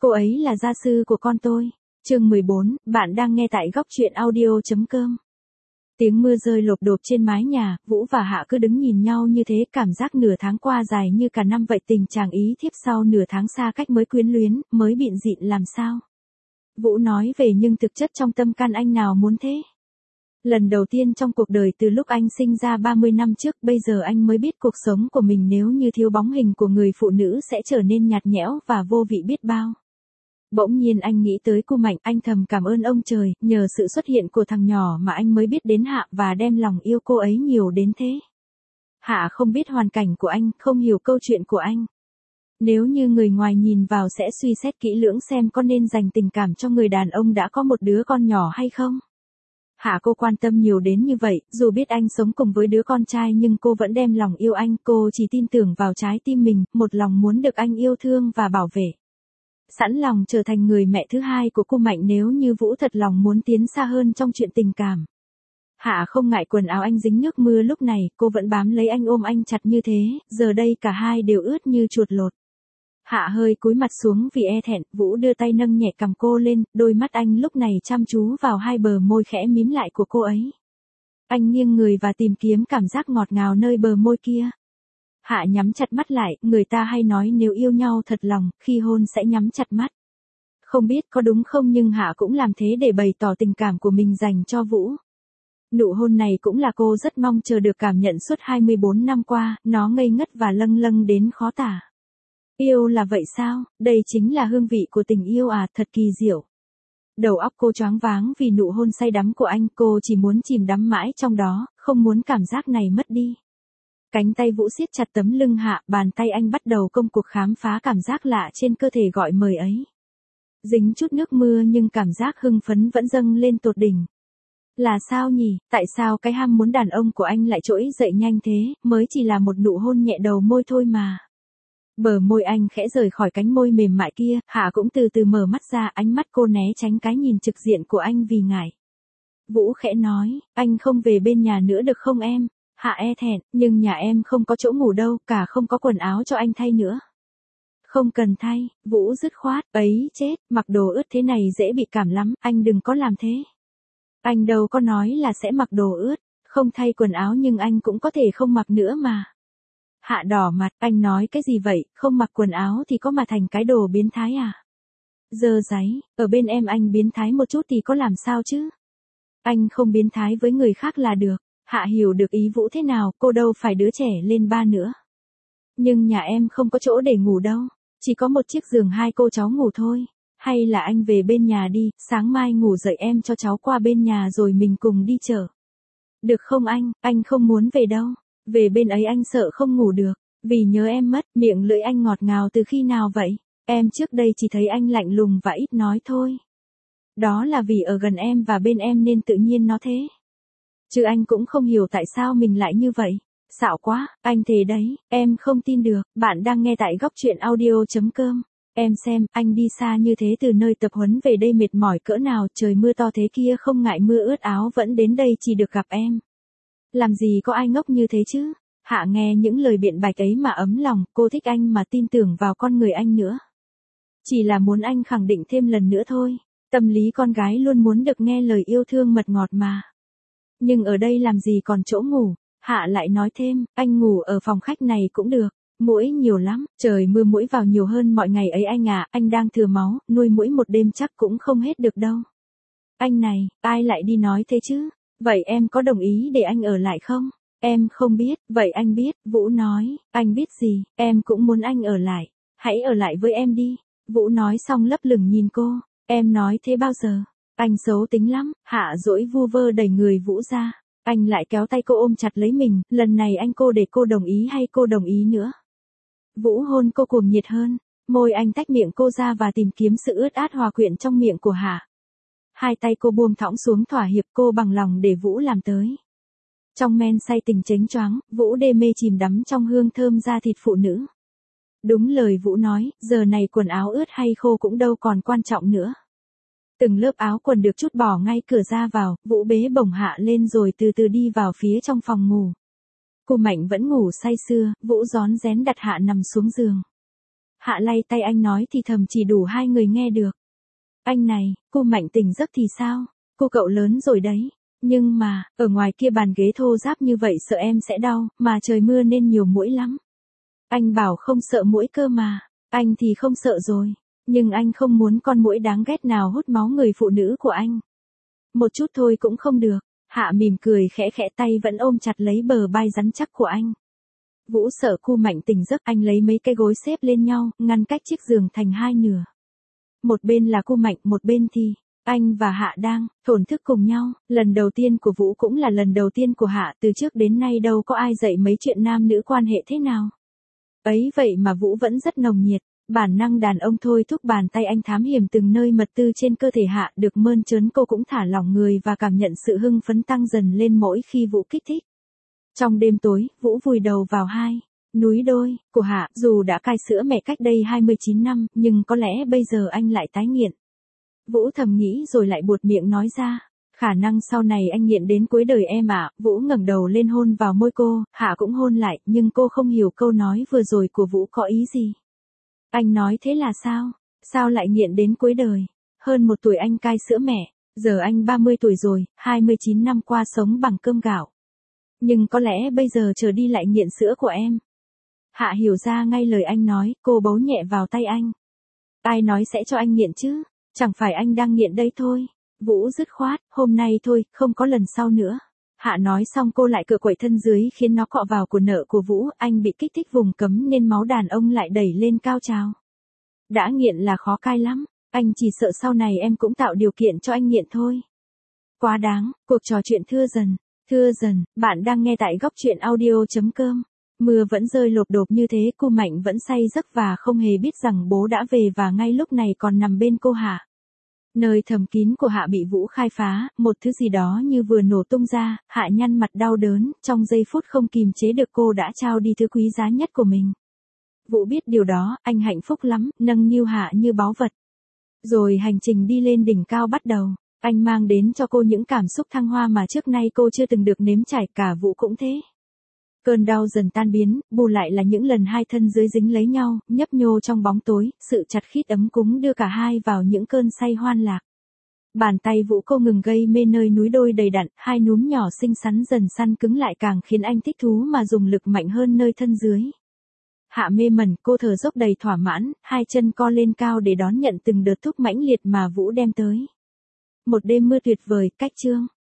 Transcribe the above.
Cô ấy là gia sư của con tôi. Chương 14, bạn đang nghe tại góc truyện audio.com. Tiếng mưa rơi lộp độp trên mái nhà, Vũ và Hạ cứ đứng nhìn nhau như thế, cảm giác nửa tháng qua dài như cả năm vậy, tình chàng ý thiếp sau nửa tháng xa cách mới quyến luyến, mới bịn dịn làm sao. Vũ nói về nhưng thực chất trong tâm can anh nào muốn thế. Lần đầu tiên trong cuộc đời từ lúc anh sinh ra 30 năm trước, bây giờ anh mới biết cuộc sống của mình nếu như thiếu bóng hình của người phụ nữ sẽ trở nên nhạt nhẽo và vô vị biết bao. Bỗng nhiên anh nghĩ tới cô Mạnh, anh thầm cảm ơn ông trời, nhờ sự xuất hiện của thằng nhỏ mà anh mới biết đến Hạ và đem lòng yêu cô ấy nhiều đến thế. Hạ không biết hoàn cảnh của anh, không hiểu câu chuyện của anh. Nếu như người ngoài nhìn vào sẽ suy xét kỹ lưỡng xem có nên dành tình cảm cho người đàn ông đã có một đứa con nhỏ hay không. Hạ cô quan tâm nhiều đến như vậy, dù biết anh sống cùng với đứa con trai nhưng cô vẫn đem lòng yêu anh, cô chỉ tin tưởng vào trái tim mình, một lòng muốn được anh yêu thương và bảo vệ. Sẵn lòng trở thành người mẹ thứ hai của cô Mạnh nếu như Vũ thật lòng muốn tiến xa hơn trong chuyện tình cảm. Hạ không ngại quần áo anh dính nước mưa lúc này, cô vẫn bám lấy anh ôm anh chặt như thế, giờ đây cả hai đều ướt như chuột lột. Hạ hơi cúi mặt xuống vì e thẹn, Vũ đưa tay nâng nhẹ cằm cô lên, đôi mắt anh lúc này chăm chú vào hai bờ môi khẽ mím lại của cô ấy. Anh nghiêng người và tìm kiếm cảm giác ngọt ngào nơi bờ môi kia. Hạ nhắm chặt mắt lại, người ta hay nói nếu yêu nhau thật lòng, khi hôn sẽ nhắm chặt mắt. Không biết có đúng không nhưng Hạ cũng làm thế để bày tỏ tình cảm của mình dành cho Vũ. Nụ hôn này cũng là cô rất mong chờ được cảm nhận suốt 24 năm qua, nó ngây ngất và lâng lâng đến khó tả. Yêu là vậy sao, đây chính là hương vị của tình yêu à, thật kỳ diệu. Đầu óc cô choáng váng vì nụ hôn say đắm của anh, cô chỉ muốn chìm đắm mãi trong đó, không muốn cảm giác này mất đi. Cánh tay Vũ siết chặt tấm lưng Hạ, bàn tay anh bắt đầu công cuộc khám phá cảm giác lạ trên cơ thể gọi mời ấy. Dính chút nước mưa nhưng cảm giác hưng phấn vẫn dâng lên tột đỉnh. Là sao nhỉ, tại sao cái ham muốn đàn ông của anh lại trỗi dậy nhanh thế, mới chỉ là một nụ hôn nhẹ đầu môi thôi mà. Bờ môi anh khẽ rời khỏi cánh môi mềm mại kia, Hạ cũng từ từ mở mắt ra, ánh mắt cô né tránh cái nhìn trực diện của anh vì ngại. Vũ khẽ nói, anh không về bên nhà nữa được không em? Hạ e thẹn, nhưng nhà em không có chỗ ngủ đâu, cả không có quần áo cho anh thay nữa. Không cần thay, Vũ dứt khoát, ấy chết, mặc đồ ướt thế này dễ bị cảm lắm, anh đừng có làm thế. Anh đâu có nói là sẽ mặc đồ ướt, không thay quần áo nhưng anh cũng có thể không mặc nữa mà. Hạ đỏ mặt, anh nói cái gì vậy, không mặc quần áo thì có mà thành cái đồ biến thái à? Dơ dáy, ở bên em anh biến thái một chút thì có làm sao chứ? Anh không biến thái với người khác là được. Hạ hiểu được ý Vũ thế nào, cô đâu phải đứa trẻ lên ba nữa. Nhưng nhà em không có chỗ để ngủ đâu, chỉ có một chiếc giường hai cô cháu ngủ thôi. Hay là anh về bên nhà đi, sáng mai ngủ dậy em cho cháu qua bên nhà rồi mình cùng đi chợ. Được không anh không muốn về đâu. Về bên ấy anh sợ không ngủ được, vì nhớ em mất, miệng lưỡi anh ngọt ngào từ khi nào vậy? Em trước đây chỉ thấy anh lạnh lùng và ít nói thôi. Đó là vì ở gần em và bên em nên tự nhiên nó thế. Chứ anh cũng không hiểu tại sao mình lại như vậy. Xạo quá, anh thề đấy, em không tin được. Bạn đang nghe tại góc truyện audio.com. Em xem, anh đi xa như thế từ nơi tập huấn về đây mệt mỏi cỡ nào, trời mưa to thế kia không ngại mưa ướt áo vẫn đến đây chỉ được gặp em. Làm gì có ai ngốc như thế chứ? Hạ nghe những lời biện bạch ấy mà ấm lòng, cô thích anh mà tin tưởng vào con người anh nữa. Chỉ là muốn anh khẳng định thêm lần nữa thôi. Tâm lý con gái luôn muốn được nghe lời yêu thương mật ngọt mà. Nhưng ở đây làm gì còn chỗ ngủ? Hạ lại nói thêm, anh ngủ ở phòng khách này cũng được. Muỗi nhiều lắm, trời mưa muỗi vào nhiều hơn mọi ngày ấy anh à, anh đang thừa máu, nuôi muỗi một đêm chắc cũng không hết được đâu. Anh này, ai lại đi nói thế chứ? Vậy em có đồng ý để anh ở lại không? Em không biết, vậy anh biết, Vũ nói, anh biết gì, em cũng muốn anh ở lại, hãy ở lại với em đi. Vũ nói xong lấp lửng nhìn cô, em nói thế bao giờ? Anh xấu tính lắm, Hạ dỗi vu vơ đẩy người Vũ ra. Anh lại kéo tay cô ôm chặt lấy mình, lần này anh cô để cô đồng ý hay cô đồng ý nữa? Vũ hôn cô cuồng nhiệt hơn, môi anh tách miệng cô ra và tìm kiếm sự ướt át hòa quyện trong miệng của Hạ. Hai tay cô buông thõng xuống thỏa hiệp, cô bằng lòng để Vũ làm tới. Trong men say tình chánh choáng, Vũ đê mê chìm đắm trong hương thơm da thịt phụ nữ. Đúng lời Vũ nói, giờ này quần áo ướt hay khô cũng đâu còn quan trọng nữa. Từng lớp áo quần được trút bỏ ngay cửa ra vào, Vũ bế bổng Hạ lên rồi từ từ đi vào phía trong phòng ngủ. Cô Mạnh vẫn ngủ say sưa, Vũ rón rén đặt Hạ nằm xuống giường. Hạ lay tay anh nói thì thầm chỉ đủ hai người nghe được. Anh này, cô Mạnh tỉnh giấc thì sao? Cô cậu lớn rồi đấy. Nhưng mà, ở ngoài kia bàn ghế thô ráp như vậy sợ em sẽ đau, mà trời mưa nên nhiều muỗi lắm. Anh bảo không sợ muỗi cơ mà. Anh thì không sợ rồi. Nhưng anh không muốn con muỗi đáng ghét nào hút máu người phụ nữ của anh. Một chút thôi cũng không được. Hạ mỉm cười khẽ khẽ, tay vẫn ôm chặt lấy bờ vai rắn chắc của anh. Vũ sợ cô Mạnh tỉnh giấc, anh lấy mấy cái gối xếp lên nhau, ngăn cách chiếc giường thành hai nửa. Một bên là cô Mạnh, một bên thì anh và Hạ đang thổn thức cùng nhau. Lần đầu tiên của Vũ cũng là lần đầu tiên của Hạ, từ trước đến nay đâu có ai dạy mấy chuyện nam nữ quan hệ thế nào. Ấy vậy mà Vũ vẫn rất nồng nhiệt, bản năng đàn ông thôi thúc bàn tay anh thám hiểm từng nơi mật tư trên cơ thể Hạ, được mơn trớn cô cũng thả lỏng người và cảm nhận sự hưng phấn tăng dần lên mỗi khi Vũ kích thích. Trong đêm tối, Vũ vùi đầu vào hai núi đôi của Hạ, dù đã cai sữa mẹ cách đây 29 năm, nhưng có lẽ bây giờ anh lại tái nghiện. Vũ thầm nghĩ rồi lại buột miệng nói ra, khả năng sau này anh nghiện đến cuối đời em ạ. Vũ ngẩng đầu lên hôn vào môi cô, Hạ cũng hôn lại, nhưng cô không hiểu câu nói vừa rồi của Vũ có ý gì. Anh nói thế là sao? Sao lại nghiện đến cuối đời? Hơn một tuổi anh cai sữa mẹ, giờ anh 30 tuổi rồi, 29 năm qua sống bằng cơm gạo. Nhưng có lẽ bây giờ trở đi lại nghiện sữa của em. Hạ hiểu ra ngay lời anh nói, cô bấu nhẹ vào tay anh. Ai nói sẽ cho anh nghiện chứ? Chẳng phải anh đang nghiện đây thôi. Vũ dứt khoát, hôm nay thôi, không có lần sau nữa. Hạ nói xong cô lại cựa quậy thân dưới khiến nó cọ vào quần nợ của Vũ, anh bị kích thích vùng cấm nên máu đàn ông lại đẩy lên cao trào. Đã nghiện là khó cai lắm, anh chỉ sợ sau này em cũng tạo điều kiện cho anh nghiện thôi. Quá đáng, cuộc trò chuyện thưa dần, bạn đang nghe tại góc truyện audio.com. Mưa vẫn rơi lộp đột như thế, cô Mạnh vẫn say giấc và không hề biết rằng bố đã về và ngay lúc này còn nằm bên cô Hạ. Nơi thầm kín của Hạ bị Vũ khai phá, một thứ gì đó như vừa nổ tung ra, Hạ nhăn mặt đau đớn, trong giây phút không kìm chế được cô đã trao đi thứ quý giá nhất của mình. Vũ biết điều đó, anh hạnh phúc lắm, nâng niu Hạ như báu vật. Rồi hành trình đi lên đỉnh cao bắt đầu, anh mang đến cho cô những cảm xúc thăng hoa mà trước nay cô chưa từng được nếm trải, cả Vũ cũng thế. Cơn đau dần tan biến, bù lại là những lần hai thân dưới dính lấy nhau, nhấp nhô trong bóng tối, sự chặt khít ấm cúng đưa cả hai vào những cơn say hoan lạc. Bàn tay Vũ cô ngừng gây mê nơi núi đôi đầy đặn, hai núm nhỏ xinh xắn dần săn cứng lại càng khiến anh thích thú mà dùng lực mạnh hơn nơi thân dưới. Hạ mê mẩn, cô thở dốc đầy thỏa mãn, hai chân co lên cao để đón nhận từng đợt thúc mãnh liệt mà Vũ đem tới. Một đêm mưa tuyệt vời, cách chương.